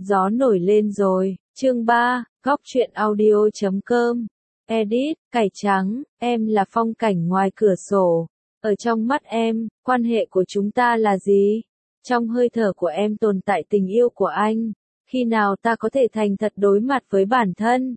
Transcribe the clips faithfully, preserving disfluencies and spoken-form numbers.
Gió nổi lên rồi, chương ba, góc truyện audio chấm com. Edit, cải trắng, em là phong cảnh ngoài cửa sổ. Ở trong mắt em, quan hệ của chúng ta là gì? Trong hơi thở của em tồn tại tình yêu của anh. Khi nào ta có thể thành thật đối mặt với bản thân?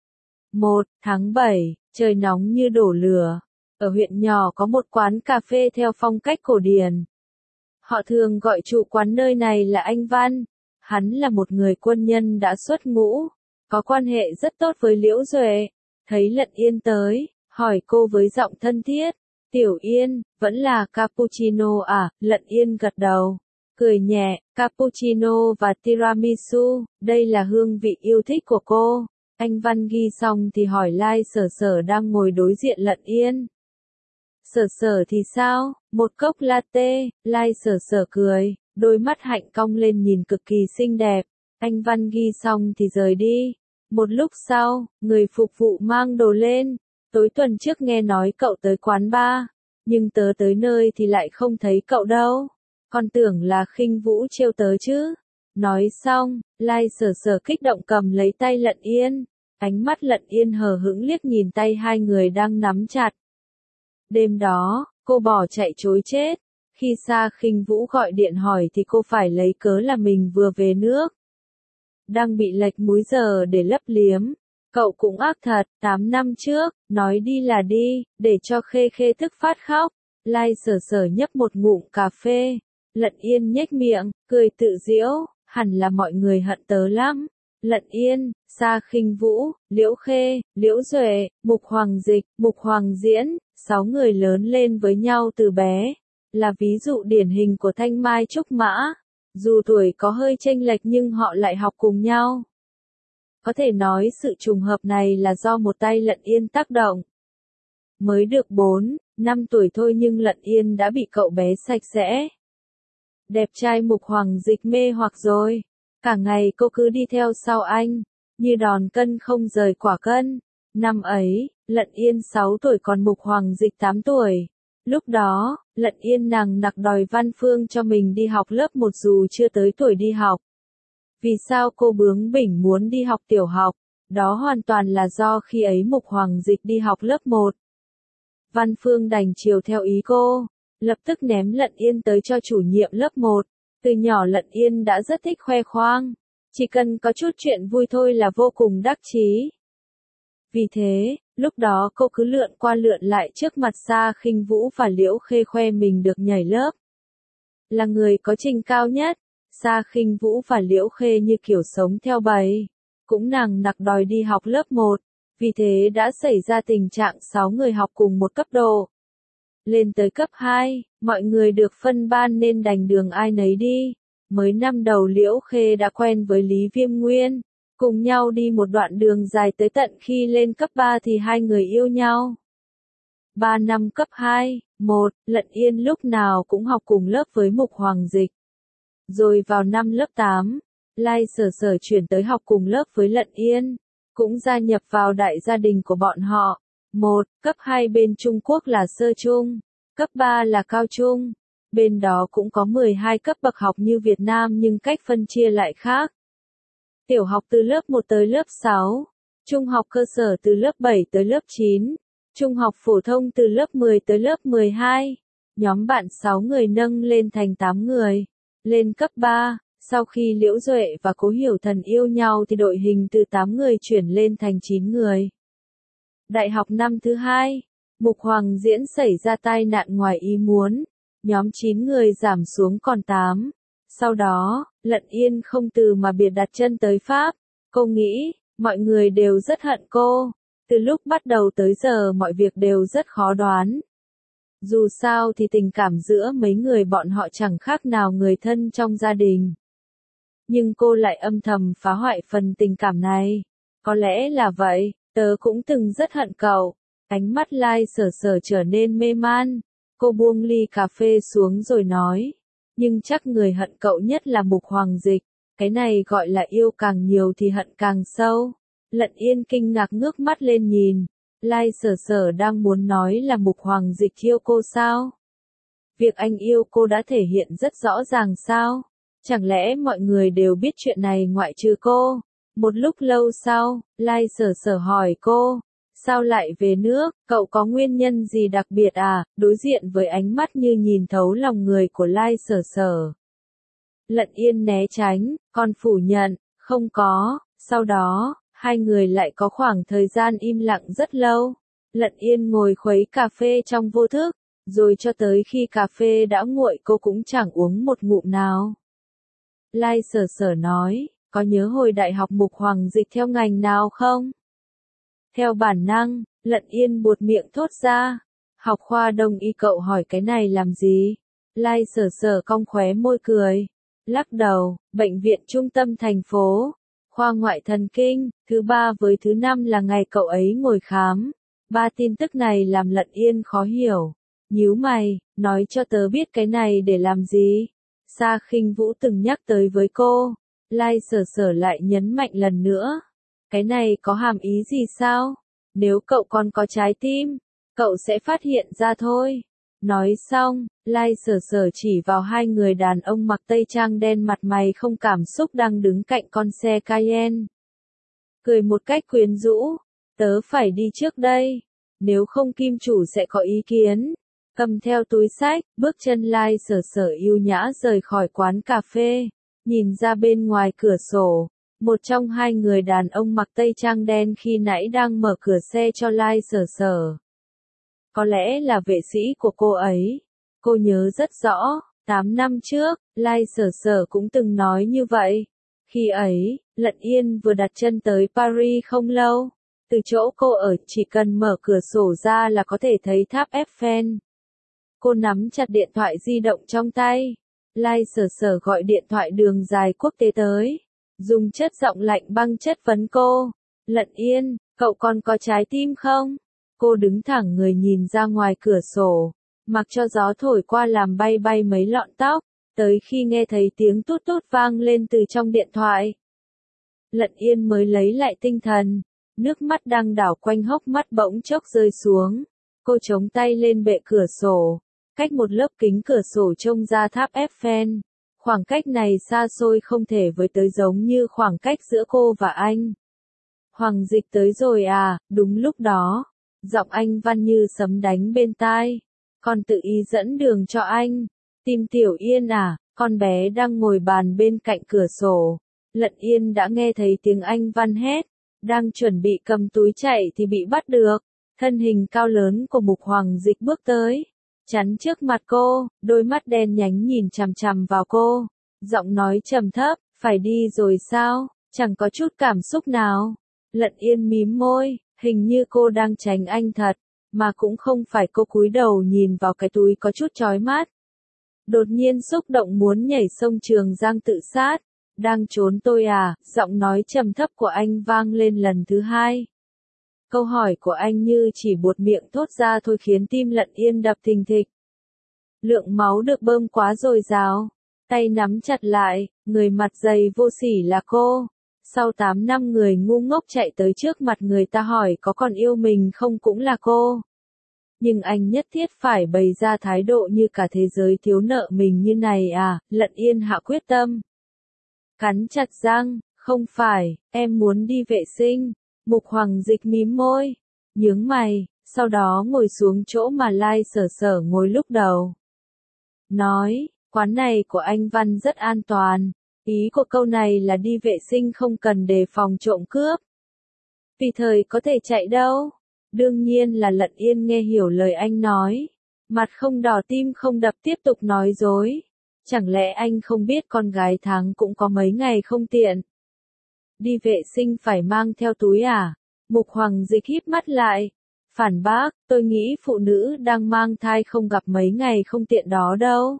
một tháng bảy, trời nóng như đổ lửa. Ở huyện nhỏ có một quán cà phê theo phong cách cổ điển. Họ thường gọi chủ quán nơi này là anh Văn. Hắn là một người quân nhân đã xuất ngũ, có quan hệ rất tốt với Liễu Duệ. Thấy Lận Yên tới, hỏi cô với giọng thân thiết, "Tiểu Yên, vẫn là cappuccino à?" Lận Yên gật đầu, cười nhẹ, "Cappuccino và tiramisu, đây là hương vị yêu thích của cô." Anh Văn ghi xong thì hỏi Lai Sở Sở đang ngồi đối diện Lận Yên. "Sở Sở thì sao, một cốc latte?" Lai Sở Sở cười, đôi mắt hạnh cong lên nhìn cực kỳ xinh đẹp. Anh Văn ghi xong thì rời đi. Một lúc sau, người phục vụ mang đồ lên. "Tối tuần trước nghe nói cậu tới quán bar, nhưng tớ tới nơi thì lại không thấy cậu đâu. Con tưởng là Khinh Vũ trêu tớ chứ." Nói xong, Lai Sở Sở kích động cầm lấy tay Lận Yên. Ánh mắt Lận Yên hờ hững liếc nhìn tay hai người đang nắm chặt. Đêm đó, cô bỏ chạy trối chết. Khi Sa Khinh Vũ gọi điện hỏi thì cô phải lấy cớ là mình vừa về nước. Đang bị lệch múi giờ để lấp liếm. Cậu cũng ác thật, tám năm trước, nói đi là đi, để cho Khê Khê thức phát khóc. Lai Sở Sở nhấp một ngụm cà phê. Lận Yên nhếch miệng, cười tự giễu, hẳn là mọi người hận tớ lắm. Lận Yên, Sa Khinh Vũ, Liễu Khê, Liễu Duệ, Mục Hoàng Dịch, Mục Hoàng Diễn, sáu người lớn lên với nhau từ bé. Là ví dụ điển hình của thanh mai trúc mã. Dù tuổi có hơi chênh lệch nhưng họ lại học cùng nhau. Có thể nói sự trùng hợp này là do một tay Lận Yên tác động. Mới được bốn, năm tuổi thôi nhưng Lận Yên đã bị cậu bé sạch sẽ. Đẹp trai Mục Hoàng Dịch mê hoặc rồi. Cả ngày cô cứ đi theo sau anh, như đòn cân không rời quả cân. Năm ấy, Lận Yên sáu tuổi còn Mục Hoàng Dịch tám tuổi. Lúc đó, Lận Yên nằng nặc đòi Văn Phương cho mình đi học lớp một dù chưa tới tuổi đi học. Vì sao cô bướng bỉnh muốn đi học tiểu học? Đó hoàn toàn là do khi ấy Mục Hoàng Dịch đi học lớp một. Văn Phương đành chiều theo ý cô, lập tức ném Lận Yên tới cho chủ nhiệm lớp một. Từ nhỏ Lận Yên đã rất thích khoe khoang. Chỉ cần có chút chuyện vui thôi là vô cùng đắc chí. Vì thế, lúc đó cô cứ lượn qua lượn lại trước mặt Sa Khinh Vũ và Liễu Khê khoe mình được nhảy lớp. Là người có trình cao nhất, Sa Khinh Vũ và Liễu Khê như kiểu sống theo bầy. Cũng nằng nặc đòi đi học lớp một. Vì thế đã xảy ra tình trạng sáu người học cùng một cấp độ. Lên tới cấp hai, mọi người được phân ban nên đành đường ai nấy đi. Mới năm đầu Liễu Khê đã quen với Lý Viêm Nguyên. Cùng nhau đi một đoạn đường dài tới tận khi lên cấp ba thì hai người yêu nhau. Ba năm cấp hai, một, Lận Yên lúc nào cũng học cùng lớp với Mục Hoàng Dịch. Rồi vào năm lớp tám, Lai Sở Sở chuyển tới học cùng lớp với Lận Yên, cũng gia nhập vào đại gia đình của bọn họ. Một, cấp hai bên Trung Quốc là sơ trung, cấp ba là cao trung. Bên đó cũng có mười hai cấp bậc học như Việt Nam nhưng cách phân chia lại khác. Tiểu học từ lớp một tới lớp sáu, trung học cơ sở từ lớp bảy tới lớp chín, trung học phổ thông từ lớp mười tới lớp mười hai. Nhóm bạn sáu người nâng lên thành tám người. Lên cấp ba, sau khi Liễu Duệ và Cố Hiểu Thần yêu nhau thì đội hình từ tám người chuyển lên thành chín người. Đại học năm thứ hai, Mục Hoàng Diễn xảy ra tai nạn ngoài ý muốn. Nhóm chín người giảm xuống còn tám. Sau đó, Lận Yên không từ mà biệt đặt chân tới Pháp. Cô nghĩ, mọi người đều rất hận cô. Từ lúc bắt đầu tới giờ mọi việc đều rất khó đoán. Dù sao thì tình cảm giữa mấy người bọn họ chẳng khác nào người thân trong gia đình. Nhưng cô lại âm thầm phá hoại phần tình cảm này. Có lẽ là vậy, tớ cũng từng rất hận cậu. Ánh mắt Lai Sở Sở trở nên mê man. Cô buông ly cà phê xuống rồi nói. Nhưng chắc người hận cậu nhất là Mục Hoàng Dịch. Cái này gọi là yêu càng nhiều thì hận càng sâu. Lận Yên kinh ngạc ngước mắt lên nhìn. Lai Sở Sở đang muốn nói là Mục Hoàng Dịch yêu cô sao? Việc anh yêu cô đã thể hiện rất rõ ràng sao? Chẳng lẽ mọi người đều biết chuyện này ngoại trừ cô? Một lúc lâu sau, Lai Sở Sở hỏi cô, sao lại về nước, cậu có nguyên nhân gì đặc biệt à? Đối diện với ánh mắt như nhìn thấu lòng người của Lai Sở Sở. Lận Yên né tránh, còn phủ nhận, không có. Sau đó, hai người lại có khoảng thời gian im lặng rất lâu. Lận Yên ngồi khuấy cà phê trong vô thức, rồi cho tới khi cà phê đã nguội cô cũng chẳng uống một ngụm nào. Lai Sở Sở nói, có nhớ hồi đại học Mục Hoàng dịch theo ngành nào không? Theo bản năng, Lận Yên buột miệng thốt ra. Học khoa đông y, cậu hỏi cái này làm gì? Lai Sở Sở cong khóe môi cười. Lắc đầu, bệnh viện trung tâm thành phố, khoa ngoại thần kinh, thứ ba với thứ năm là ngày cậu ấy ngồi khám. Ba tin tức này làm Lận Yên khó hiểu. Nhíu mày, nói cho tớ biết cái này để làm gì? Sa Khinh Vũ từng nhắc tới với cô. Lai Sở Sở lại nhấn mạnh lần nữa. Cái này có hàm ý gì sao? Nếu cậu còn có trái tim, cậu sẽ phát hiện ra thôi. Nói xong, Lai Sở Sở chỉ vào hai người đàn ông mặc tây trang đen mặt mày không cảm xúc đang đứng cạnh con xe Cayenne. Cười một cách quyến rũ, tớ phải đi trước đây, nếu không Kim chủ sẽ có ý kiến. Cầm theo túi xách, bước chân Lai Sở Sở yêu nhã rời khỏi quán cà phê, nhìn ra bên ngoài cửa sổ. Một trong hai người đàn ông mặc tây trang đen khi nãy đang mở cửa xe cho Lai Sở Sở. Có lẽ là vệ sĩ của cô ấy. Cô nhớ rất rõ, tám năm trước, Lai Sở Sở cũng từng nói như vậy. Khi ấy, Lận Yên vừa đặt chân tới Paris không lâu. Từ chỗ cô ở chỉ cần mở cửa sổ ra là có thể thấy tháp Eiffel. Cô nắm chặt điện thoại di động trong tay. Lai Sở Sở gọi điện thoại đường dài quốc tế tới. Dùng chất giọng lạnh băng chất vấn cô. Lận Yên, cậu còn có trái tim không? Cô đứng thẳng người nhìn ra ngoài cửa sổ, mặc cho gió thổi qua làm bay bay mấy lọn tóc, tới khi nghe thấy tiếng tút tút vang lên từ trong điện thoại. Lận Yên mới lấy lại tinh thần, nước mắt đang đảo quanh hốc mắt bỗng chốc rơi xuống. Cô chống tay lên bệ cửa sổ, cách một lớp kính cửa sổ trông ra tháp Eiffel. Khoảng cách này xa xôi không thể với tới giống như khoảng cách giữa cô và anh. Hoàng Dịch tới rồi à? Đúng lúc đó, giọng anh Văn như sấm đánh bên tai. Con tự ý dẫn đường cho anh. Tim Tiểu Yên à? Con bé đang ngồi bàn bên cạnh cửa sổ. Lận Yên đã nghe thấy tiếng anh Văn hét. Đang chuẩn bị cầm túi chạy thì bị bắt được. Thân hình cao lớn của Mục Hoàng Dịch bước tới, chắn trước mặt cô, đôi mắt đen nhánh nhìn chằm chằm vào cô. Giọng nói trầm thấp, phải đi rồi sao? Chẳng có chút cảm xúc nào. Lận Yên mím môi, hình như cô đang tránh anh thật, mà cũng không phải. Cô cúi đầu nhìn vào cái túi có chút chói mắt. Đột nhiên xúc động muốn nhảy sông Trường Giang tự sát. Đang trốn tôi à? Giọng nói trầm thấp của anh vang lên lần thứ hai. Câu hỏi của anh như chỉ buột miệng thốt ra thôi khiến tim Lận Yên đập thình thịch. Lượng máu được bơm quá dồi dào, tay nắm chặt lại, người mặt dày vô sỉ là cô. Sau tám năm người ngu ngốc chạy tới trước mặt người ta hỏi có còn yêu mình không cũng là cô. Nhưng anh nhất thiết phải bày ra thái độ như cả thế giới thiếu nợ mình như này à? Lận Yên hạ quyết tâm. Cắn chặt răng, không phải, em muốn đi vệ sinh. Mục Hoàng Dịch mím môi, nhướng mày, sau đó ngồi xuống chỗ mà Lai Sở Sở ngồi lúc đầu. Nói, quán này của anh Văn rất an toàn. Ý của câu này là đi vệ sinh không cần đề phòng trộm cướp. Vì thời có thể chạy đâu. Đương nhiên là Lận Yên nghe hiểu lời anh nói. Mặt không đỏ tim không đập tiếp tục nói dối. Chẳng lẽ anh không biết con gái tháng cũng có mấy ngày không tiện. Đi vệ sinh phải mang theo túi à? Mục Hoàng Dịch híp mắt lại. Phản bác, tôi nghĩ phụ nữ đang mang thai không gặp mấy ngày không tiện đó đâu.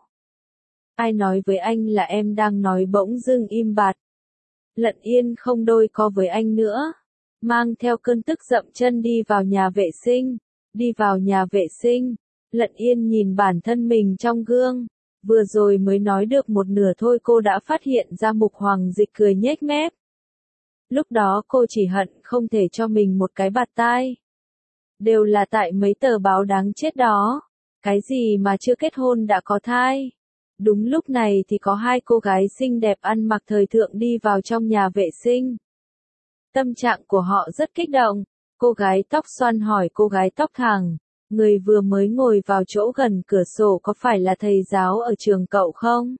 Ai nói với anh là em đang nói? Bỗng dưng im bặt. Lận Yên không đôi co với anh nữa. Mang theo cơn tức dậm chân đi vào nhà vệ sinh. Đi vào nhà vệ sinh. Lận Yên nhìn bản thân mình trong gương. Vừa rồi mới nói được một nửa thôi cô đã phát hiện ra Mục Hoàng Dịch cười nhếch mép. Lúc đó cô chỉ hận không thể cho mình một cái bạt tai. Đều là tại mấy tờ báo đáng chết đó. Cái gì mà chưa kết hôn đã có thai. Đúng lúc này thì có hai cô gái xinh đẹp ăn mặc thời thượng đi vào trong nhà vệ sinh. Tâm trạng của họ rất kích động. Cô gái tóc xoăn hỏi cô gái tóc thẳng, người vừa mới ngồi vào chỗ gần cửa sổ có phải là thầy giáo ở trường cậu không?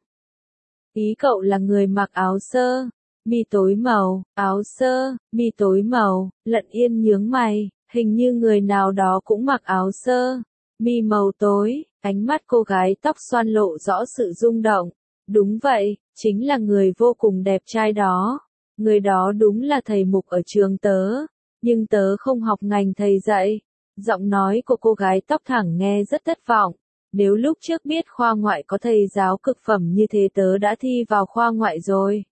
Ý cậu là người mặc áo sơ, mi tối màu, áo sơ, mi tối màu. Lận Yên nhướng mày, hình như người nào đó cũng mặc áo sơ, mi màu tối. Ánh mắt cô gái tóc xoăn lộ rõ sự rung động. Đúng vậy, chính là người vô cùng đẹp trai đó. Người đó đúng là thầy Mục ở trường tớ, nhưng tớ không học ngành thầy dạy. Giọng nói của cô gái tóc thẳng nghe rất thất vọng. Nếu lúc trước biết khoa ngoại có thầy giáo cực phẩm như thế tớ đã thi vào khoa ngoại rồi.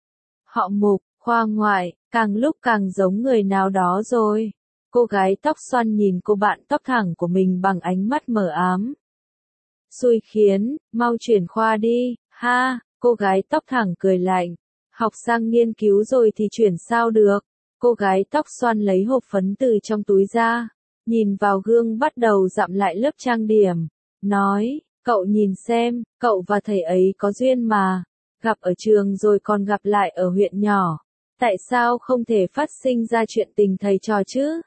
Họ Mục, khoa ngoại, càng lúc càng giống người nào đó rồi. Cô gái tóc xoăn nhìn cô bạn tóc thẳng của mình bằng ánh mắt mờ ám. Xui khiến, mau chuyển khoa đi, ha, cô gái tóc thẳng cười lạnh. Học sang nghiên cứu rồi thì chuyển sao được. Cô gái tóc xoăn lấy hộp phấn từ trong túi ra, nhìn vào gương bắt đầu dặm lại lớp trang điểm. Nói, cậu nhìn xem, cậu và thầy ấy có duyên mà. Gặp ở trường rồi còn gặp lại ở huyện nhỏ. Tại sao không thể phát sinh ra chuyện tình thầy trò chứ?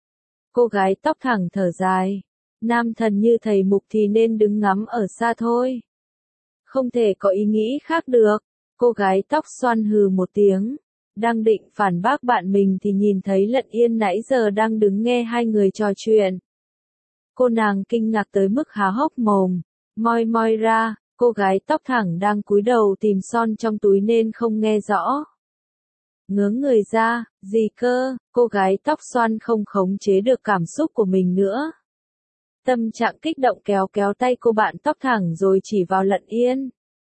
Cô gái tóc thẳng thở dài. Nam thần như thầy Mục thì nên đứng ngắm ở xa thôi. Không thể có ý nghĩ khác được. Cô gái tóc xoăn hừ một tiếng. Đang định phản bác bạn mình thì nhìn thấy Lận Yên nãy giờ đang đứng nghe hai người trò chuyện. Cô nàng kinh ngạc tới mức há hốc mồm. Moi moi ra, cô gái tóc thẳng đang cúi đầu tìm son trong túi nên không nghe rõ. Ngớ người ra, gì cơ, cô gái tóc xoăn không khống chế được cảm xúc của mình nữa. Tâm trạng kích động kéo kéo tay cô bạn tóc thẳng rồi chỉ vào Lận Yên.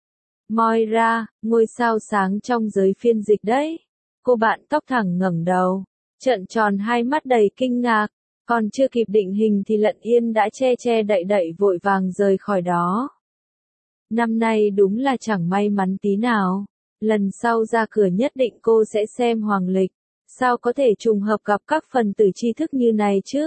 Moi ra, ngôi sao sáng trong giới phiên dịch đấy. Cô bạn tóc thẳng ngẩng đầu, trợn tròn hai mắt đầy kinh ngạc. Còn chưa kịp định hình thì Lận Yên đã che che đậy đậy vội vàng rời khỏi đó. Năm nay đúng là chẳng may mắn tí nào. Lần sau ra cửa nhất định cô sẽ xem hoàng lịch. Sao có thể trùng hợp gặp các phần tử tri thức như này chứ?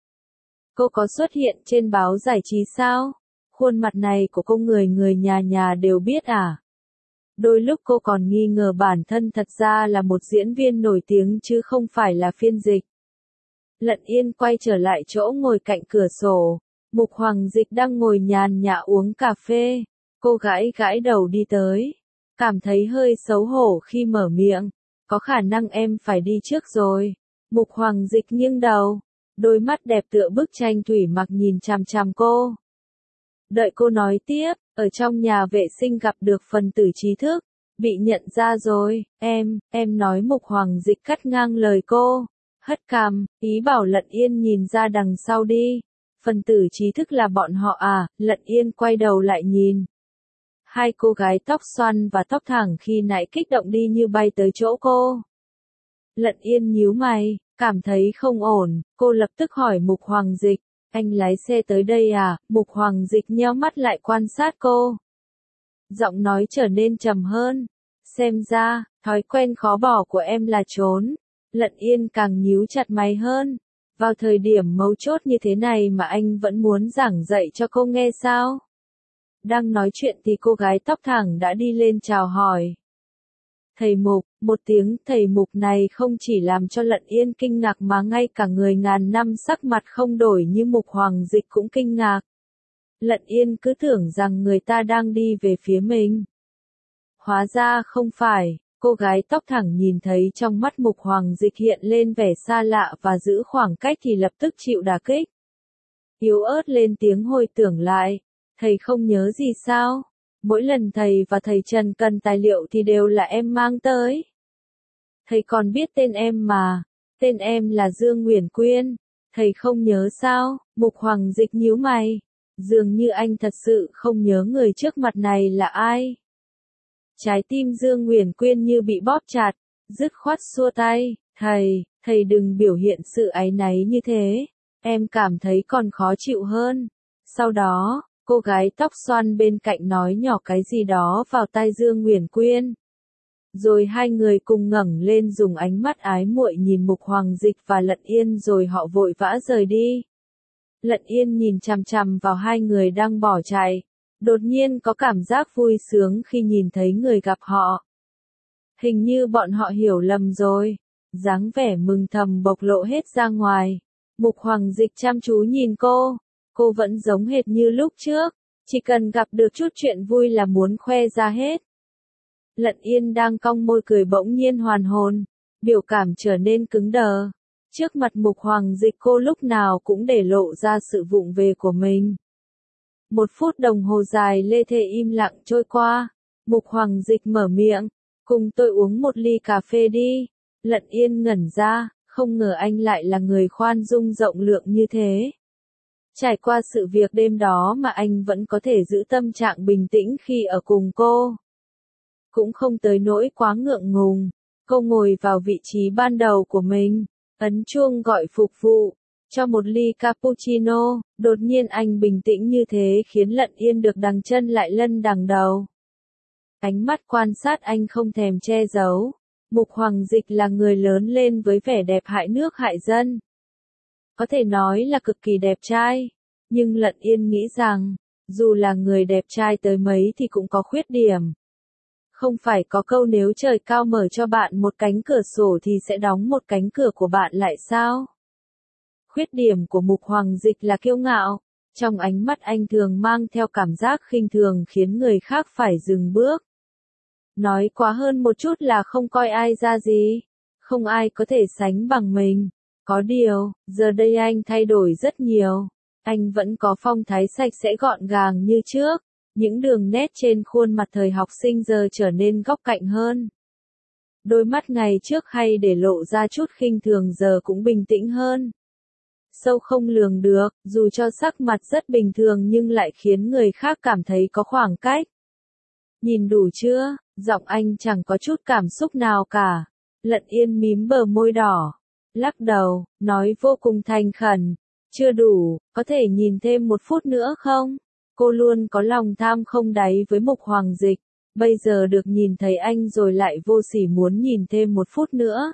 Cô có xuất hiện trên báo giải trí sao? Khuôn mặt này của cô người người nhà nhà đều biết à? Đôi lúc cô còn nghi ngờ bản thân thật ra là một diễn viên nổi tiếng chứ không phải là phiên dịch. Lận Yên quay trở lại chỗ ngồi cạnh cửa sổ. Mục Hoàng Dịch đang ngồi nhàn nhã uống cà phê. Cô gãi gãi đầu đi tới. Cảm thấy hơi xấu hổ khi mở miệng. Có khả năng em phải đi trước rồi. Mục Hoàng Dịch nghiêng đầu. Đôi mắt đẹp tựa bức tranh thủy mặc nhìn chằm chằm cô. Đợi cô nói tiếp, ở trong nhà vệ sinh gặp được phần tử trí thức. Bị nhận ra rồi, em, em nói. Mục Hoàng Dịch cắt ngang lời cô. Hất cằm, ý bảo Lận Yên nhìn ra đằng sau đi. Phần tử trí thức là bọn họ à? Lận Yên quay đầu lại nhìn. Hai cô gái tóc xoăn và tóc thẳng khi nãy kích động đi như bay tới chỗ cô. Lận Yên nhíu mày, cảm thấy không ổn, cô lập tức hỏi Mục Hoàng Dịch, anh lái xe tới đây à? Mục Hoàng Dịch nheo mắt lại quan sát cô. Giọng nói trở nên trầm hơn. Xem ra, thói quen khó bỏ của em là trốn. Lận Yên càng nhíu chặt mày hơn. Vào thời điểm mấu chốt như thế này mà anh vẫn muốn giảng dạy cho cô nghe sao? Đang nói chuyện thì cô gái tóc thẳng đã đi lên chào hỏi. Thầy Mục, một tiếng thầy Mục này không chỉ làm cho Lận Yên kinh ngạc mà ngay cả người ngàn năm sắc mặt không đổi như Mục Hoàng Dịch cũng kinh ngạc. Lận Yên cứ tưởng rằng người ta đang đi về phía mình. Hóa ra không phải, cô gái tóc thẳng nhìn thấy trong mắt Mục Hoàng Dịch hiện lên vẻ xa lạ và giữ khoảng cách thì lập tức chịu đả kích. Yếu ớt lên tiếng hồi tưởng lại, thầy không nhớ gì sao? Mỗi lần thầy và thầy Trần cần tài liệu thì đều là em mang tới. Thầy còn biết tên em mà, tên em là Dương Nguyễn Quyên, thầy không nhớ sao? Mục Hoàng Dịch nhíu mày, dường như anh thật sự không nhớ người trước mặt này là ai. Trái tim Dương Nguyễn Quyên như bị bóp chặt, dứt khoát xua tay, thầy, thầy đừng biểu hiện sự áy náy như thế, em cảm thấy còn khó chịu hơn. Sau đó, cô gái tóc xoăn bên cạnh nói nhỏ cái gì đó vào tai Dương Nguyễn Quyên. Rồi hai người cùng ngẩng lên dùng ánh mắt ái muội nhìn Mục Hoàng Dịch và Lận Yên rồi họ vội vã rời đi. Lận Yên nhìn chằm chằm vào hai người đang bỏ chạy. đột nhiên có cảm giác vui sướng khi nhìn thấy người gặp họ. Hình như bọn họ hiểu lầm rồi. Dáng vẻ mừng thầm bộc lộ hết ra ngoài. Mục Hoàng Dịch chăm chú nhìn cô. Cô vẫn giống hệt như lúc trước. Chỉ cần gặp được chút chuyện vui là muốn khoe ra hết. Lận Yên đang cong môi cười bỗng nhiên hoàn hồn. Biểu cảm trở nên cứng đờ. Trước mặt Mục Hoàng Dịch cô lúc nào cũng để lộ ra sự vụng về của mình. Một phút đồng hồ dài lê thê im lặng trôi qua. Mục Hoàng Dịch mở miệng. Cùng tôi uống một ly cà phê đi. Lận Yên ngẩn ra, không ngờ anh lại là người khoan dung rộng lượng như thế. Trải qua sự việc đêm đó mà anh vẫn có thể giữ tâm trạng bình tĩnh khi ở cùng cô. Cũng không tới nỗi quá ngượng ngùng. Cô ngồi vào vị trí ban đầu của mình, ấn chuông gọi phục vụ, cho một ly cappuccino. Đột nhiên anh bình tĩnh như thế khiến Lận Yên được đằng chân lại lân đằng đầu. Ánh mắt quan sát anh không thèm che giấu. Mục Hoàng Dịch là người lớn lên với vẻ đẹp hại nước hại dân. Có thể nói là cực kỳ đẹp trai. Nhưng Lận Yên nghĩ rằng, dù là người đẹp trai tới mấy thì cũng có khuyết điểm. Không phải có câu nếu trời cao mở cho bạn một cánh cửa sổ thì sẽ đóng một cánh cửa của bạn lại sao? Khuyết điểm của Mục Hoàng Dịch là kiêu ngạo. Trong ánh mắt anh thường mang theo cảm giác khinh thường khiến người khác phải dừng bước. Nói quá hơn một chút là không coi ai ra gì. Không ai có thể sánh bằng mình. Có điều, giờ đây anh thay đổi rất nhiều. Anh vẫn có phong thái sạch sẽ gọn gàng như trước. Những đường nét trên khuôn mặt thời học sinh giờ trở nên góc cạnh hơn. Đôi mắt ngày trước hay để lộ ra chút khinh thường giờ cũng bình tĩnh hơn. Sâu không lường được, dù cho sắc mặt rất bình thường nhưng lại khiến người khác cảm thấy có khoảng cách. Nhìn đủ chưa? Giọng anh chẳng có chút cảm xúc nào cả. Lận Yên mím bờ môi đỏ. Lắc đầu, nói vô cùng thành khẩn. Chưa đủ, có thể nhìn thêm một phút nữa không? Cô luôn có lòng tham không đáy với Mục Hoàng Dịch. Bây giờ được nhìn thấy anh rồi lại vô sỉ muốn nhìn thêm một phút nữa.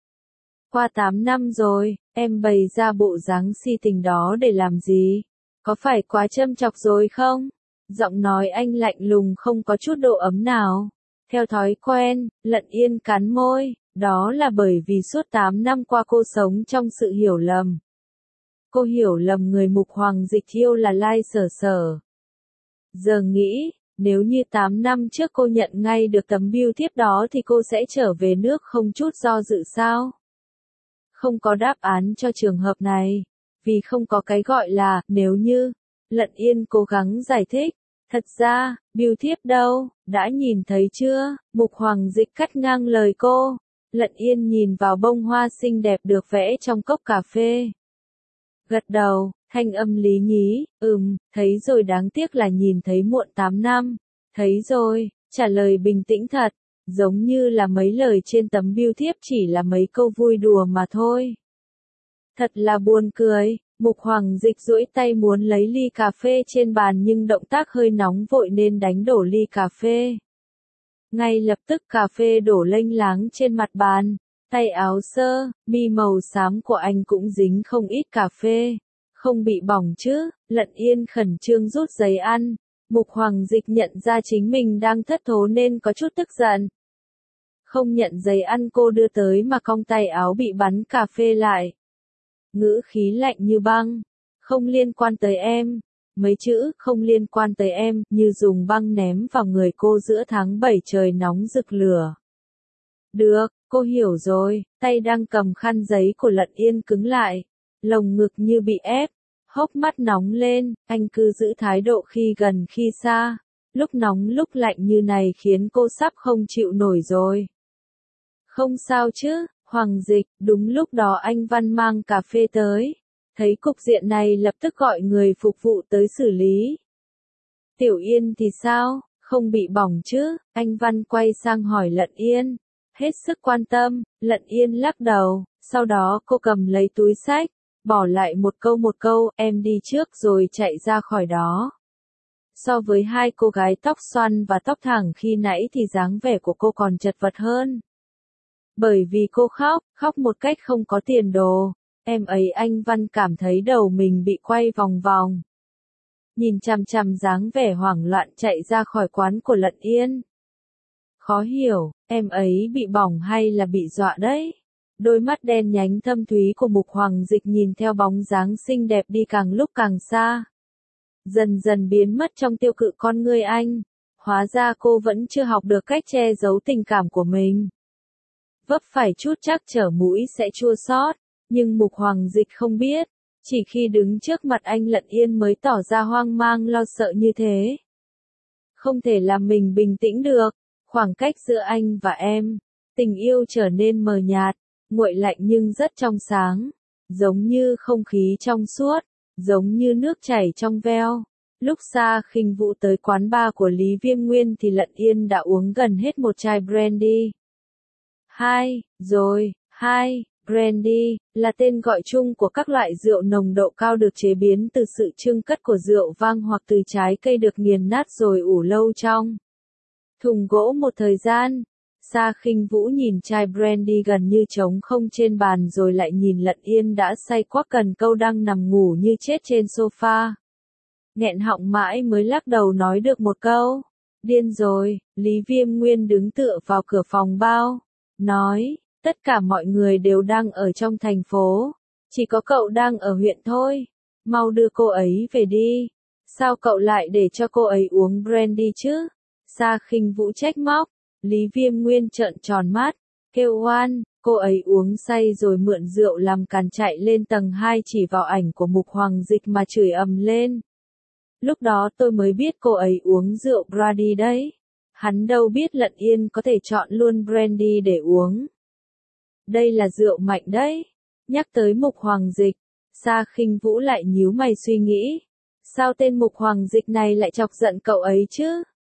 Qua tám năm rồi, em bày ra bộ dáng si tình đó để làm gì? Có phải quá châm chọc rồi không? Giọng nói anh lạnh lùng không có chút độ ấm nào. Theo thói quen, Lận Yên cắn môi, đó là bởi vì suốt tám năm qua cô sống trong sự hiểu lầm. Cô hiểu lầm người Mục Hoàng Dịch yêu là Lai Sở Sở. Giờ nghĩ, nếu như tám năm trước cô nhận ngay được tấm bưu thiếp đó thì cô sẽ trở về nước không chút do dự sao? Không có đáp án cho trường hợp này, vì không có cái gọi là nếu như. Lận Yên cố gắng giải thích, thật ra, bưu thiếp đâu, đã nhìn thấy chưa? Mục Hoàng Dịch cắt ngang lời cô. Lận Yên nhìn vào bông hoa xinh đẹp được vẽ trong cốc cà phê. Gật đầu, thanh âm lý nhí, ừm, thấy rồi đáng tiếc là nhìn thấy muộn tám năm. Thấy rồi, trả lời bình tĩnh thật, giống như là mấy lời trên tấm bưu thiếp chỉ là mấy câu vui đùa mà thôi. Thật là buồn cười. Mục Hoàng Dịch duỗi tay muốn lấy ly cà phê trên bàn nhưng động tác hơi nóng vội nên đánh đổ ly cà phê. Ngay lập tức cà phê đổ lênh láng trên mặt bàn. Tay áo sơ, mi màu xám của anh cũng dính không ít cà phê. Không bị bỏng chứ? Lận Yên khẩn trương rút giấy ăn. Mục Hoàng Dịch nhận ra chính mình đang thất thố nên có chút tức giận. Không nhận giấy ăn cô đưa tới mà cong tay áo bị bắn cà phê lại. Ngữ khí lạnh như băng. Không liên quan tới em. Mấy chữ không liên quan tới em như dùng băng ném vào người cô giữa tháng bảy trời nóng rực lửa. Được, cô hiểu rồi. Tay đang cầm khăn giấy của Lận Yên cứng lại. Lồng ngực như bị ép. Hốc mắt nóng lên. Anh cứ giữ thái độ khi gần khi xa. Lúc nóng lúc lạnh như này khiến cô sắp không chịu nổi rồi. Không sao chứ? Hoàng Dịch, đúng lúc đó anh Văn mang cà phê tới. Thấy cục diện này lập tức gọi người phục vụ tới xử lý. Tiểu Yên thì sao? Không bị bỏng chứ? Anh Văn quay sang hỏi Lận Yên. Hết sức quan tâm, Lận Yên lắc đầu. Sau đó cô cầm lấy túi xách, bỏ lại một câu một câu, em đi trước rồi chạy ra khỏi đó. So với hai cô gái tóc xoăn và tóc thẳng khi nãy thì dáng vẻ của cô còn chật vật hơn. Bởi vì cô khóc, khóc một cách không có tiền đồ. Em ấy anh Văn cảm thấy đầu mình bị quay vòng vòng. nhìn chằm chằm dáng vẻ hoảng loạn chạy ra khỏi quán của Lận Yên. Khó hiểu, em ấy bị bỏng hay là bị dọa đấy? Đôi mắt đen nhánh thâm thúy của Mục Hoàng Dịch nhìn theo bóng dáng xinh đẹp đi càng lúc càng xa. Dần dần biến mất trong tiêu cự con ngươi anh. Hóa ra cô vẫn chưa học được cách che giấu tình cảm của mình. Vấp phải chút trắc trở mũi sẽ chua xót, nhưng Mục Hoàng Dịch không biết, chỉ khi đứng trước mặt anh Lận Yên mới tỏ ra hoang mang lo sợ như thế. Không thể làm mình bình tĩnh được, khoảng cách giữa anh và em, tình yêu trở nên mờ nhạt, nguội lạnh nhưng rất trong sáng, giống như không khí trong suốt, giống như nước chảy trong veo. Lúc Sa Khinh Vũ tới quán bar của Lý Viêm Nguyên thì Lận Yên đã uống gần hết một chai brandy. Hai, rồi, hai, brandy, là tên gọi chung của các loại rượu nồng độ cao được chế biến từ sự chưng cất của rượu vang hoặc từ trái cây được nghiền nát rồi ủ lâu trong thùng gỗ một thời gian. Sa Khinh Vũ nhìn chai brandy gần như trống không trên bàn rồi lại nhìn Lận Yên đã say quắc cần câu đang nằm ngủ như chết trên sofa. Nghẹn họng mãi mới lắc đầu nói được một câu. Điên rồi, Lý Viêm Nguyên đứng tựa vào cửa phòng bao. Nói, tất cả mọi người đều đang ở trong thành phố. Chỉ có cậu đang ở huyện thôi. Mau đưa cô ấy về đi. Sao cậu lại để cho cô ấy uống brandy chứ? Sa Khinh Vũ trách móc. Lý Viêm Nguyên trợn tròn mắt. Kêu oan, cô ấy uống say rồi mượn rượu làm càn chạy lên tầng hai chỉ vào ảnh của Mục Hoàng Dịch mà chửi ầm lên. Lúc đó tôi mới biết cô ấy uống rượu brandy đấy. Hắn đâu biết Lận Yên có thể chọn luôn brandy để uống. Đây là rượu mạnh đấy. Nhắc tới Mục Hoàng Dịch, Sa Khinh Vũ lại nhíu mày suy nghĩ. Sao tên Mục Hoàng Dịch này lại chọc giận cậu ấy chứ?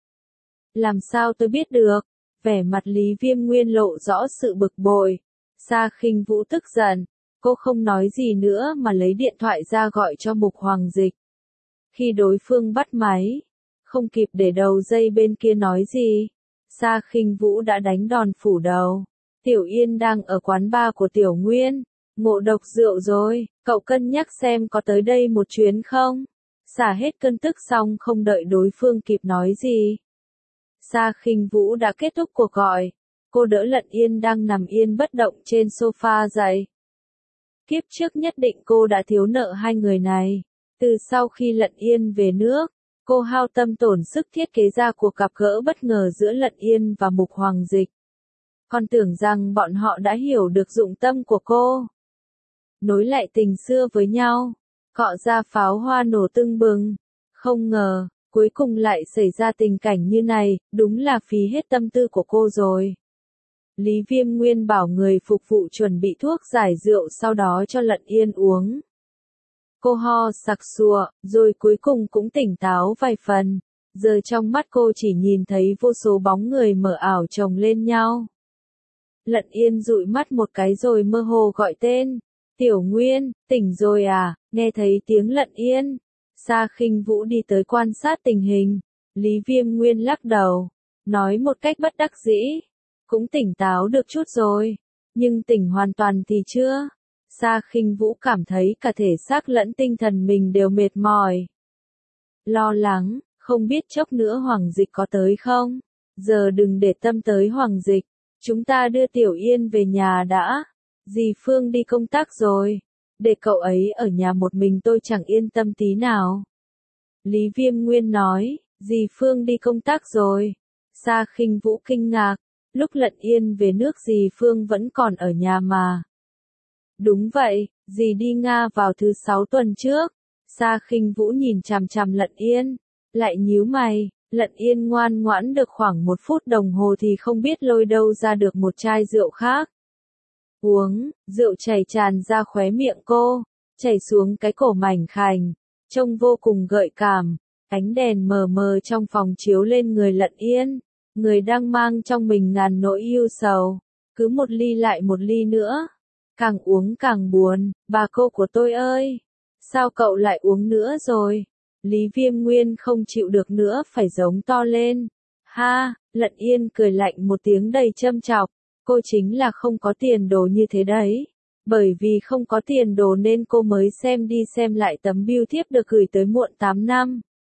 Làm sao tôi biết được? Vẻ mặt Lý Viêm Nguyên lộ rõ sự bực bội. Sa Khinh Vũ tức giận. Cô không nói gì nữa mà lấy điện thoại ra gọi cho Mục Hoàng Dịch. Khi đối phương bắt máy, không kịp để đầu dây bên kia nói gì, Sa Khinh Vũ đã đánh đòn phủ đầu. Tiểu Yên đang ở quán bar của Tiểu Nguyên, ngộ độc rượu rồi, cậu cân nhắc xem có tới đây một chuyến không? Xả hết cơn tức xong không đợi đối phương kịp nói gì. Sa Khinh Vũ đã kết thúc cuộc gọi, cô đỡ Lận Yên đang nằm yên bất động trên sofa dậy. Kiếp trước nhất định cô đã thiếu nợ hai người này. Từ sau khi Lận Yên về nước, cô hao tâm tổn sức thiết kế ra cuộc gặp gỡ bất ngờ giữa Lận Yên và Mục Hoàng Dịch. Còn tưởng rằng bọn họ đã hiểu được dụng tâm của cô. Nối lại tình xưa với nhau, cọ ra pháo hoa nổ tưng bừng. Không ngờ, cuối cùng lại xảy ra tình cảnh như này, đúng là phí hết tâm tư của cô rồi. Lý Viêm Nguyên bảo người phục vụ chuẩn bị thuốc giải rượu sau đó cho Lận Yên uống. Cô ho sặc sụa, rồi cuối cùng cũng tỉnh táo vài phần. Giờ trong mắt cô chỉ nhìn thấy vô số bóng người mờ ảo chồng lên nhau. Lận Yên dụi mắt một cái rồi mơ hồ gọi tên. Tiểu Nguyên, tỉnh rồi à? Nghe thấy tiếng Lận Yên. Sa Khinh Vũ đi tới quan sát tình hình. Lý Viêm Nguyên lắc đầu. Nói một cách bất đắc dĩ. Cũng tỉnh táo được chút rồi. Nhưng tỉnh hoàn toàn thì chưa. Sa Khinh Vũ cảm thấy cả thể xác lẫn tinh thần mình đều mệt mỏi. Lo lắng, không biết chốc nữa Hoàng Dịch có tới không? Giờ đừng để tâm tới Hoàng Dịch. Chúng ta đưa Tiểu Yên về nhà đã. Dì Phương đi công tác rồi. Để cậu ấy ở nhà một mình tôi chẳng yên tâm tí nào. Lý Viêm Nguyên nói, dì Phương đi công tác rồi. Sa Khinh Vũ kinh ngạc. Lúc Lận Yên về nước dì Phương vẫn còn ở nhà mà. Đúng vậy, dì đi Nga vào thứ sáu tuần trước. Sa Khinh Vũ nhìn chằm chằm Lận Yên, lại nhíu mày. Lận Yên ngoan ngoãn được khoảng một phút đồng hồ thì không biết lôi đâu ra được một chai rượu khác. Uống, rượu chảy tràn ra khóe miệng cô, chảy xuống cái cổ mảnh khảnh, trông vô cùng gợi cảm. Ánh đèn mờ mờ trong phòng chiếu lên người Lận Yên, người đang mang trong mình ngàn nỗi ưu sầu. Cứ một ly lại một ly nữa. Càng uống càng buồn, bà cô của tôi ơi. Sao cậu lại uống nữa rồi? Lý Viêm Nguyên không chịu được nữa phải giống to lên. Ha, Lận Yên cười lạnh một tiếng đầy châm chọc. Cô chính là không có tiền đồ như thế đấy. Bởi vì không có tiền đồ nên cô mới xem đi xem lại tấm bưu thiếp được gửi tới muộn tám năm.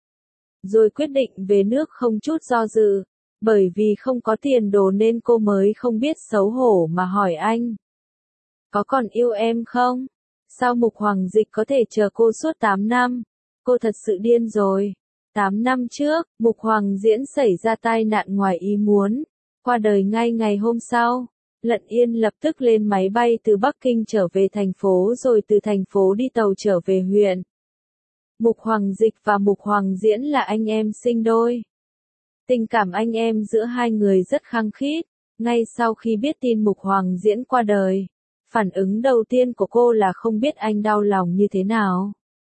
rồi quyết định về nước không chút do dự. Bởi vì không có tiền đồ nên cô mới không biết xấu hổ mà hỏi anh. Có còn yêu em không? Sao Mục Hoàng Dịch có thể chờ cô suốt tám năm? Cô thật sự điên rồi. tám năm trước, Mục Hoàng Diễn xảy ra tai nạn ngoài ý muốn, qua đời ngay ngày hôm sau. Lận Yên lập tức lên máy bay từ Bắc Kinh trở về thành phố rồi từ thành phố đi tàu trở về huyện. Mục Hoàng Dịch và Mục Hoàng Diễn là anh em sinh đôi. Tình cảm anh em giữa hai người rất khăng khít. Ngay sau khi biết tin Mục Hoàng Diễn qua đời, phản ứng đầu tiên của cô là không biết anh đau lòng như thế nào.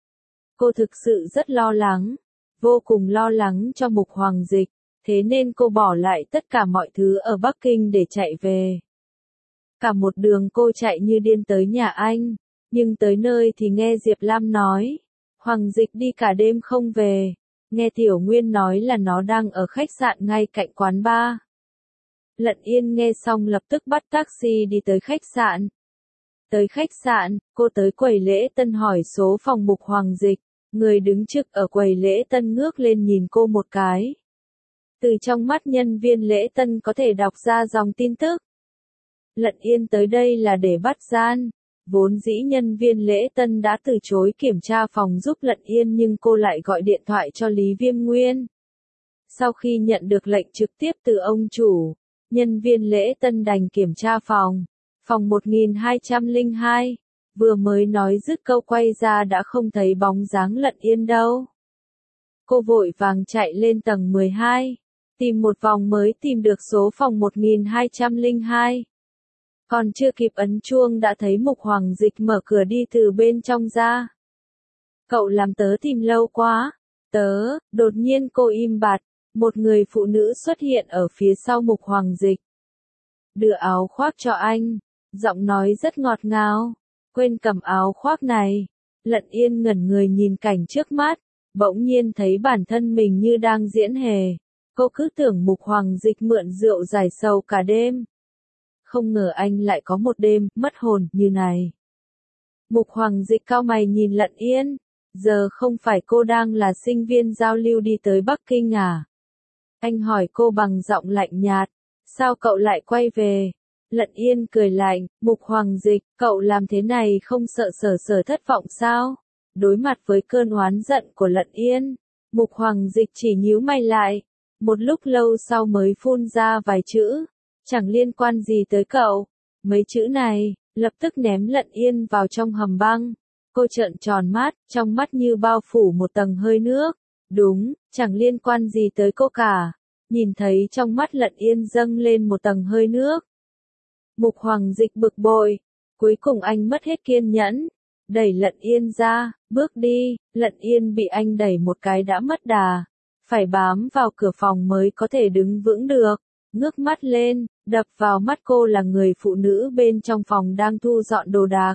Cô thực sự rất lo lắng, vô cùng lo lắng cho Mục Hoàng Dịch, thế nên cô bỏ lại tất cả mọi thứ ở Bắc Kinh để chạy về. Cả một đường cô chạy như điên tới nhà anh, nhưng tới nơi thì nghe Diệp Lam nói, Hoàng Dịch đi cả đêm không về, nghe Tiểu Nguyên nói là nó đang ở khách sạn ngay cạnh quán bar. Lận Yên nghe xong lập tức bắt taxi đi tới khách sạn. Tới khách sạn, cô tới quầy lễ tân hỏi số phòng Mục Hoàng Dịch, người đứng trực ở quầy lễ tân ngước lên nhìn cô một cái. Từ trong mắt nhân viên lễ tân có thể đọc ra dòng tin tức. Lận Yên tới đây là để bắt gian. Vốn dĩ nhân viên lễ tân đã từ chối kiểm tra phòng giúp Lận Yên nhưng cô lại gọi điện thoại cho Lý Viêm Nguyên. Sau khi nhận được lệnh trực tiếp từ ông chủ, nhân viên lễ tân đành kiểm tra phòng. Phòng một nghìn hai trăm lẻ hai, vừa mới nói dứt câu quay ra đã không thấy bóng dáng Lận Yên đâu. Cô vội vàng chạy lên tầng mười hai, tìm một vòng mới tìm được số phòng một nghìn hai trăm lẻ hai. Còn chưa kịp ấn chuông đã thấy Mục Hoàng Dịch mở cửa đi từ bên trong ra. Cậu làm tớ tìm lâu quá. Tớ, đột nhiên cô im bặt, một người phụ nữ xuất hiện ở phía sau Mục Hoàng Dịch. Đưa áo khoác cho anh, giọng nói rất ngọt ngào. Quên cầm áo khoác này. Lận Yên ngẩn người nhìn cảnh trước mắt, bỗng nhiên thấy bản thân mình như đang diễn hề. Cô cứ tưởng Mục Hoàng Dịch mượn rượu giải sầu cả đêm. Không ngờ anh lại có một đêm mất hồn như này. Mục Hoàng Dịch cau mày nhìn Lận Yên, giờ không phải cô đang là sinh viên giao lưu đi tới Bắc Kinh à? Anh hỏi cô bằng giọng lạnh nhạt, sao cậu lại quay về? Lận Yên cười lạnh, Mục Hoàng Dịch, cậu làm thế này không sợ Sở Sở thất vọng sao? Đối mặt với cơn oán giận của Lận Yên, Mục Hoàng Dịch chỉ nhíu mày lại, một lúc lâu sau mới phun ra vài chữ. Chẳng liên quan gì tới cậu. Mấy chữ này, lập tức ném Lận Yên vào trong hầm băng. Cô trợn tròn mắt, trong mắt như bao phủ một tầng hơi nước. Đúng, chẳng liên quan gì tới cô cả. Nhìn thấy trong mắt Lận Yên dâng lên một tầng hơi nước. Mục Hoàng Dịch bực bội. Cuối cùng anh mất hết kiên nhẫn. Đẩy Lận Yên ra, bước đi. Lận Yên bị anh đẩy một cái đã mất đà. Phải bám vào cửa phòng mới có thể đứng vững được. Ngước mắt lên, đập vào mắt cô là người phụ nữ bên trong phòng đang thu dọn đồ đạc.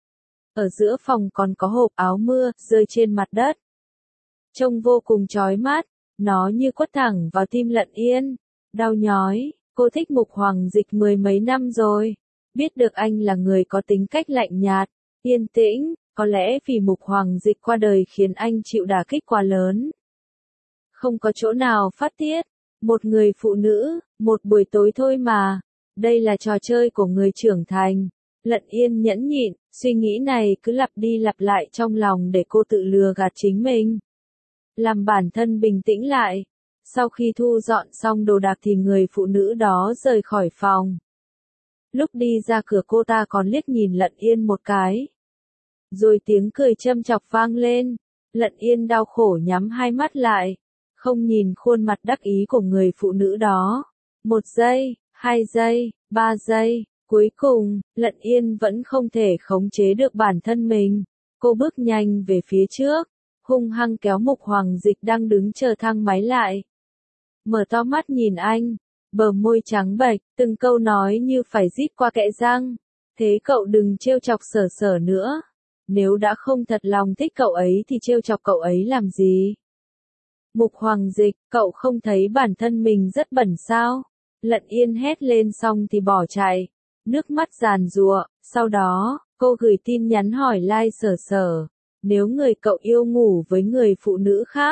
Ở giữa phòng còn có hộp áo mưa, rơi trên mặt đất. Trông vô cùng chói mắt, nó như quất thẳng vào tim Lận Yên. Đau nhói, cô thích Mục Hoàng Dịch mười mấy năm rồi. Biết được anh là người có tính cách lạnh nhạt, yên tĩnh, có lẽ vì Mục Hoàng Dịch qua đời khiến anh chịu đả kích quá lớn. Không có chỗ nào phát tiết. Một người phụ nữ, một buổi tối thôi mà. Đây là trò chơi của người trưởng thành. Lận Yên nhẫn nhịn, suy nghĩ này cứ lặp đi lặp lại trong lòng để cô tự lừa gạt chính mình. Làm bản thân bình tĩnh lại. Sau khi thu dọn xong đồ đạc thì người phụ nữ đó rời khỏi phòng. Lúc đi ra cửa cô ta còn liếc nhìn Lận Yên một cái. Rồi tiếng cười châm chọc vang lên. Lận Yên đau khổ nhắm hai mắt lại. Không nhìn khuôn mặt đắc ý của người phụ nữ đó. Một giây, hai giây, ba giây, cuối cùng, Lận Yên vẫn không thể khống chế được bản thân mình. Cô bước nhanh về phía trước, hung hăng kéo Mục Hoàng Dịch đang đứng chờ thang máy lại. Mở to mắt nhìn anh, bờ môi trắng bệch, từng câu nói như phải rít qua kẽ răng. Thế cậu đừng trêu chọc Sở Sở nữa. Nếu đã không thật lòng thích cậu ấy thì trêu chọc cậu ấy làm gì? Mục Hoàng Dịch, cậu không thấy bản thân mình rất bẩn sao? Lận Yên hét lên xong thì bỏ chạy. Nước mắt giàn giụa, sau đó, cô gửi tin nhắn hỏi like Sở Sở. Nếu người cậu yêu ngủ với người phụ nữ khác,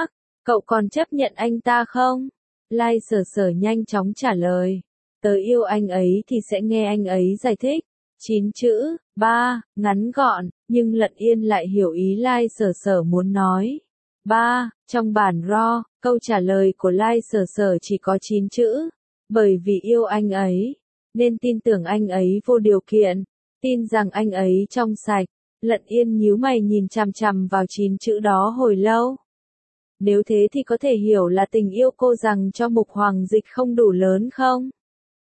Cậu còn chấp nhận anh ta không? Lai Sở Sở nhanh chóng trả lời. Tớ yêu anh ấy thì sẽ nghe anh ấy giải thích. Chín chữ, ba, ngắn gọn, nhưng Lận Yên lại hiểu ý Lai Sở Sở muốn nói. Ba, trong bản raw, câu trả lời của Lai Sở Sở chỉ có chín chữ. Bởi vì yêu anh ấy, nên tin tưởng anh ấy vô điều kiện, tin rằng anh ấy trong sạch. Lận Yên nhíu mày nhìn chằm chằm vào chín chữ đó hồi lâu. Nếu thế thì có thể hiểu là tình yêu cô dành cho Mục Hoàng Dịch không đủ lớn không?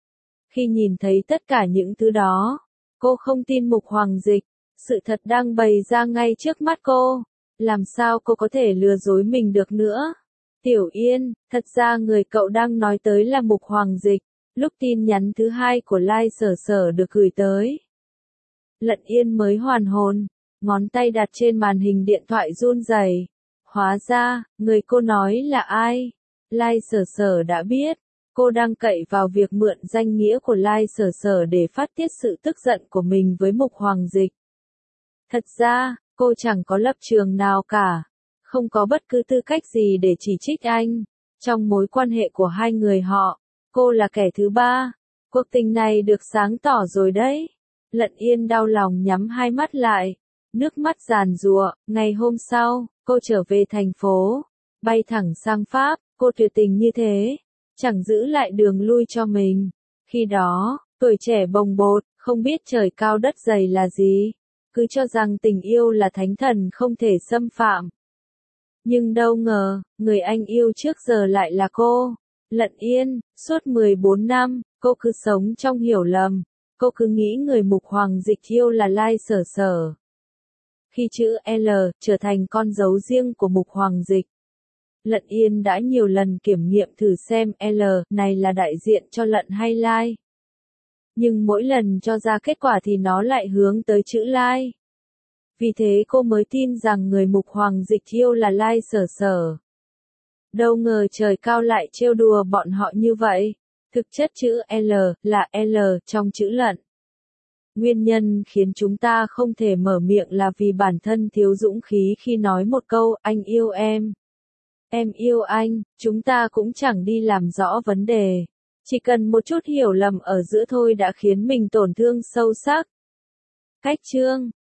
Khi nhìn thấy tất cả những thứ đó, cô không tin Mục Hoàng Dịch, sự thật đang bày ra ngay trước mắt cô. Làm sao cô có thể lừa dối mình được nữa? Tiểu Yên, thật ra người cậu đang nói tới là Mục Hoàng Dịch, lúc tin nhắn thứ hai của Lai Sở Sở được gửi tới. Lận Yên mới hoàn hồn, ngón tay đặt trên màn hình điện thoại run rẩy. Hóa ra, người cô nói là ai? Lai Sở Sở đã biết, cô đang cậy vào việc mượn danh nghĩa của Lai Sở Sở để phát tiết sự tức giận của mình với Mục Hoàng Dịch. Thật ra, cô chẳng có lập trường nào cả, không có bất cứ tư cách gì để chỉ trích anh. Trong mối quan hệ của hai người họ, cô là kẻ thứ ba. Cuộc tình này được sáng tỏ rồi đấy. Lận Yên đau lòng nhắm hai mắt lại, nước mắt giàn giụa. Ngày hôm sau, cô trở về thành phố, bay thẳng sang Pháp. Cô tuyệt tình như thế, chẳng giữ lại đường lui cho mình. Khi đó, tuổi trẻ bồng bột, không biết trời cao đất dày là gì, cứ cho rằng tình yêu là thánh thần không thể xâm phạm. Nhưng đâu ngờ, người anh yêu trước giờ lại là cô. Lận Yên, suốt mười bốn năm, cô cứ sống trong hiểu lầm. Cô cứ nghĩ người Mục Hoàng Dịch yêu là Lai Sở Sở. Khi chữ L trở thành con dấu riêng của Mục Hoàng Dịch, Lận Yên đã nhiều lần kiểm nghiệm thử xem L này là đại diện cho Lận hay Lai. Nhưng mỗi lần cho ra kết quả thì nó lại hướng tới chữ Lai. Vì thế cô mới tin rằng người Mục Hoàng Dịch yêu là Lai Sở Sở. Đâu ngờ trời cao lại trêu đùa bọn họ như vậy. Thực chất chữ L là L trong chữ Lận. Nguyên nhân khiến chúng ta không thể mở miệng là vì bản thân thiếu dũng khí khi nói một câu anh yêu em, em yêu anh. Chúng ta cũng chẳng đi làm rõ vấn đề. Chỉ cần một chút hiểu lầm ở giữa thôi đã khiến mình tổn thương sâu sắc. Cách chương